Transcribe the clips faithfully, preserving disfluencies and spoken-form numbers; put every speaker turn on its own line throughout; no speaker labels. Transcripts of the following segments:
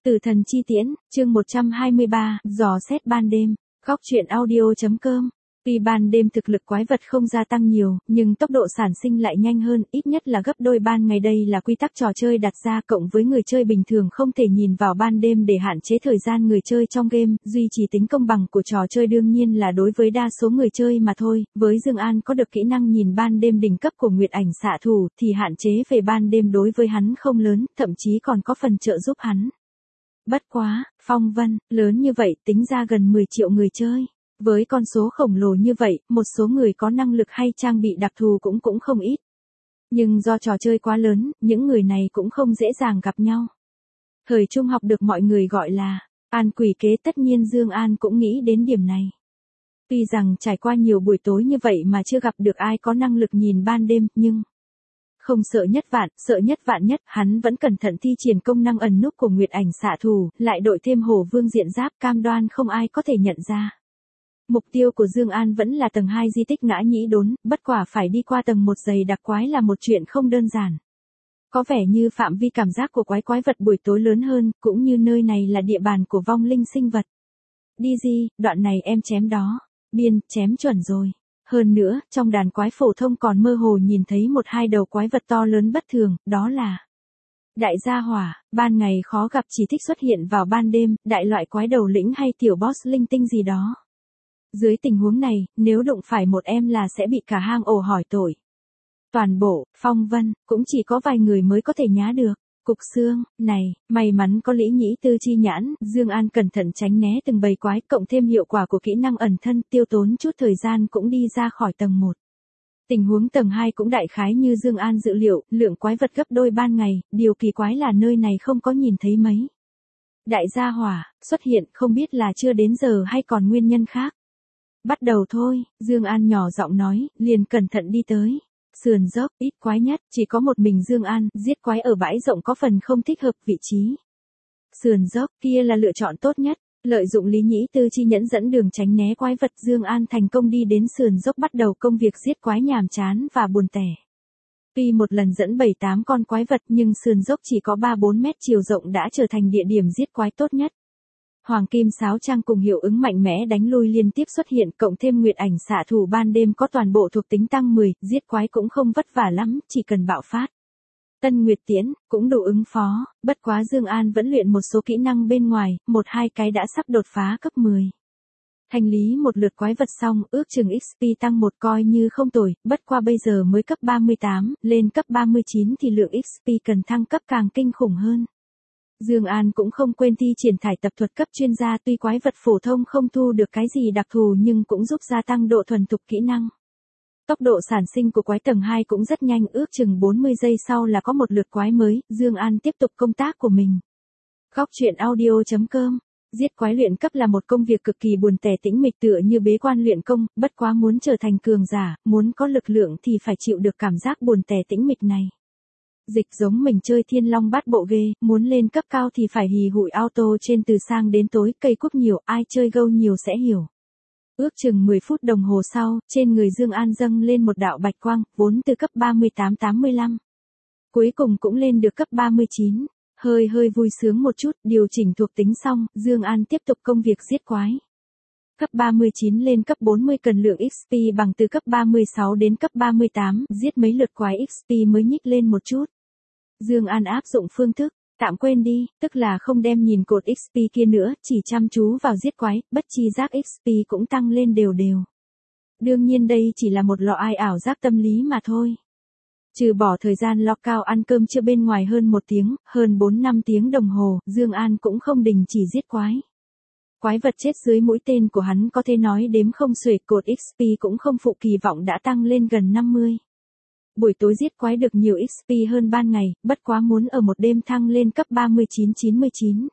Tử thần chi tiễn, chương một trăm hai mươi ba, dò xét ban đêm, góc truyện audio.com. Tuy ban đêm thực lực quái vật không gia tăng nhiều, nhưng tốc độ sản sinh lại nhanh hơn, ít nhất là gấp đôi ban ngày. Đây là quy tắc trò chơi đặt ra, cộng với người chơi bình thường không thể nhìn vào ban đêm để hạn chế thời gian người chơi trong game, duy trì tính công bằng của trò chơi đương nhiên là đối với đa số người chơi mà thôi. Với Dương An có được kỹ năng nhìn ban đêm đỉnh cấp của Nguyệt Ảnh Xạ Thủ, thì hạn chế về ban đêm đối với hắn không lớn, thậm chí còn có phần trợ giúp hắn. Bất quá, phong vân, lớn như vậy tính ra gần mười triệu người chơi. Với con số khổng lồ như vậy, một số người có năng lực hay trang bị đặc thù cũng cũng không ít. Nhưng do trò chơi quá lớn, những người này cũng không dễ dàng gặp nhau. Thời trung học được mọi người gọi là An quỷ kế, tất nhiên Dương An cũng nghĩ đến điểm này. Tuy rằng trải qua nhiều buổi tối như vậy mà chưa gặp được ai có năng lực nhìn ban đêm, nhưng không sợ nhất vạn, sợ nhất vạn nhất, hắn vẫn cẩn thận thi triển công năng ẩn núp của Nguyệt Ảnh Xạ Thủ, lại đội thêm Hổ Vương diện giáp, cam đoan không ai có thể nhận ra. Mục tiêu của Dương An vẫn là tầng hai di tích Ngã Nhĩ Đốn, bất quả phải đi qua tầng một dày đặc quái là một chuyện không đơn giản. Có vẻ như phạm vi cảm giác của quái quái vật buổi tối lớn hơn, cũng như nơi này là địa bàn của vong linh sinh vật. Đi gì, đoạn này em chém đó. Biên, chém chuẩn rồi. Hơn nữa, trong đàn quái phổ thông còn mơ hồ nhìn thấy một hai đầu quái vật to lớn bất thường, đó là đại gia hỏa. Ban ngày khó gặp, chỉ thích xuất hiện vào ban đêm, đại loại quái đầu lĩnh hay tiểu boss linh tinh gì đó. Dưới tình huống này, nếu đụng phải một em là sẽ bị cả hang ổ hỏi tội. Toàn bộ, phong vân, cũng chỉ có vài người mới có thể nhá được. Cục xương, này, may mắn có Lý Nhĩ Tư chi nhãn, Dương An cẩn thận tránh né từng bầy quái, cộng thêm hiệu quả của kỹ năng ẩn thân, tiêu tốn chút thời gian cũng đi ra khỏi tầng một. Tình huống tầng hai cũng đại khái như Dương An dự liệu, lượng quái vật gấp đôi ban ngày, điều kỳ quái là nơi này không có nhìn thấy mấy đại gia hỏa xuất hiện, không biết là chưa đến giờ hay còn nguyên nhân khác. Bắt đầu thôi, Dương An nhỏ giọng nói, liền cẩn thận đi tới. Sườn dốc, ít quái nhất, chỉ có một mình Dương An, giết quái ở bãi rộng có phần không thích hợp vị trí. Sườn dốc, kia là lựa chọn tốt nhất. Lợi dụng Lý Nhĩ Tư chi nhẫn dẫn đường tránh né quái vật, Dương An thành công đi đến sườn dốc, bắt đầu công việc giết quái nhàm chán và buồn tẻ. Tuy một lần dẫn bảy tám con quái vật nhưng sườn dốc chỉ có ba bốn mét chiều rộng đã trở thành địa điểm giết quái tốt nhất. Hoàng kim sáo trang cùng hiệu ứng mạnh mẽ đánh lui liên tiếp xuất hiện, cộng thêm Nguyệt Ảnh Xạ Thủ ban đêm có toàn bộ thuộc tính tăng mười, giết quái cũng không vất vả lắm, chỉ cần bạo phát. Tân Nguyệt Tiễn, cũng đủ ứng phó, bất quá Dương An vẫn luyện một số kỹ năng bên ngoài, một hai cái đã sắp đột phá cấp mười. Thanh lý một lượt quái vật xong, ước chừng ích pê tăng một coi như không tồi, bất qua bây giờ mới cấp ba mươi tám, lên cấp ba mươi chín thì lượng ích pê cần thăng cấp càng kinh khủng hơn. Dương An cũng không quên thi triển thải tập thuật cấp chuyên gia, tuy quái vật phổ thông không thu được cái gì đặc thù nhưng cũng giúp gia tăng độ thuần thục kỹ năng. Tốc độ sản sinh của quái tầng hai cũng rất nhanh, ước chừng bốn mươi giây sau là có một lượt quái mới, Dương An tiếp tục công tác của mình. Góc truyện audio.com. Giết quái luyện cấp là một công việc cực kỳ buồn tẻ tĩnh mịch, tựa như bế quan luyện công, bất quá muốn trở thành cường giả, muốn có lực lượng thì phải chịu được cảm giác buồn tẻ tĩnh mịch này. Dịch giống mình chơi Thiên Long Bát Bộ ghê, muốn lên cấp cao thì phải hì hụi auto trên từ sáng đến tối, cây cúp nhiều, ai chơi Go nhiều sẽ hiểu. Ước chừng mười phút đồng hồ sau, trên người Dương An dâng lên một đạo bạch quang, vốn từ cấp ba mươi tám tám mươi lăm. Cuối cùng cũng lên được cấp ba mươi chín, hơi hơi vui sướng một chút, điều chỉnh thuộc tính xong, Dương An tiếp tục công việc giết quái. Cấp ba mươi chín lên cấp bốn mươi cần lượng ích pê bằng từ cấp ba mươi sáu đến cấp ba mươi tám, giết mấy lượt quái ích pê mới nhích lên một chút. Dương An áp dụng phương thức tạm quên đi, tức là không đem nhìn cột ích pê kia nữa, chỉ chăm chú vào giết quái, bất chi giác ích pê cũng tăng lên đều đều. Đương nhiên đây chỉ là một lọ ai ảo giác tâm lý mà thôi. Trừ bỏ thời gian lo cao ăn cơm trưa bên ngoài hơn một tiếng, hơn bốn năm tiếng đồng hồ, Dương An cũng không đình chỉ giết quái. Quái vật chết dưới mũi tên của hắn có thể nói đếm không xuể, cột ích pê cũng không phụ kỳ vọng đã tăng lên gần năm mươi. Buổi tối giết quái được nhiều ích pê hơn ban ngày, bất quá muốn ở một đêm thăng lên cấp ba mươi chín chín mươi chín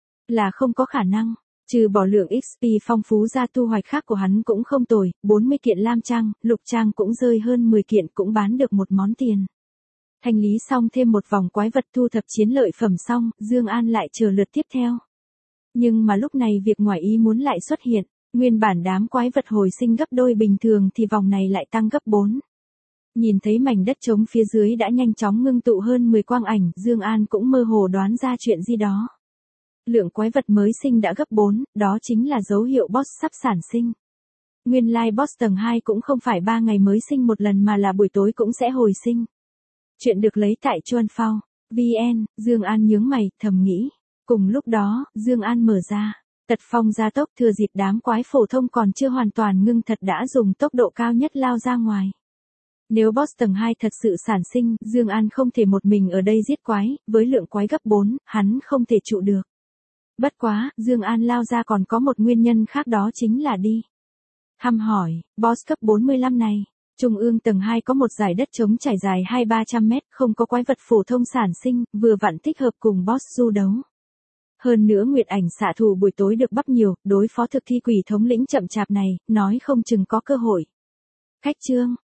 là không có khả năng. Trừ bỏ lượng ích pê phong phú ra, thu hoạch khác của hắn cũng không tồi, bốn mươi kiện lam trang, lục trang cũng rơi hơn mười kiện, cũng bán được một món tiền. Thanh lý xong thêm một vòng quái vật, thu thập chiến lợi phẩm xong, Dương An lại chờ lượt tiếp theo. Nhưng mà lúc này việc ngoài ý muốn lại xuất hiện, nguyên bản đám quái vật hồi sinh gấp đôi bình thường thì vòng này lại tăng gấp bốn. Nhìn thấy mảnh đất trống phía dưới đã nhanh chóng ngưng tụ hơn mười quang ảnh, Dương An cũng mơ hồ đoán ra chuyện gì đó. Lượng quái vật mới sinh đã gấp bốn, đó chính là dấu hiệu boss sắp sản sinh. Nguyên lai like boss tầng hai cũng không phải ba ngày mới sinh một lần mà là buổi tối cũng sẽ hồi sinh. Chuyện được lấy tại Chuan Phao. vê en, Dương An nhướng mày, thầm nghĩ. Cùng lúc đó, Dương An mở ra. Tật phong gia tốc thừa dịp đám quái phổ thông còn chưa hoàn toàn ngưng thật đã dùng tốc độ cao nhất lao ra ngoài. Nếu boss tầng hai thật sự sản sinh, Dương An không thể một mình ở đây giết quái, với lượng quái gấp bốn, hắn không thể trụ được. Bất quá, Dương An lao ra còn có một nguyên nhân khác đó chính là đi. Thăm hỏi, boss cấp bốn mươi lăm này, trung ương tầng hai có một dải đất trống trải dài hai ba trăm mét, không có quái vật phổ thông sản sinh, vừa vặn thích hợp cùng boss du đấu. Hơn nữa Nguyệt Ảnh xạ thủ buổi tối được bắp nhiều, đối phó thực thi quỷ thống lĩnh chậm chạp này, nói không chừng có cơ hội. Khách trương,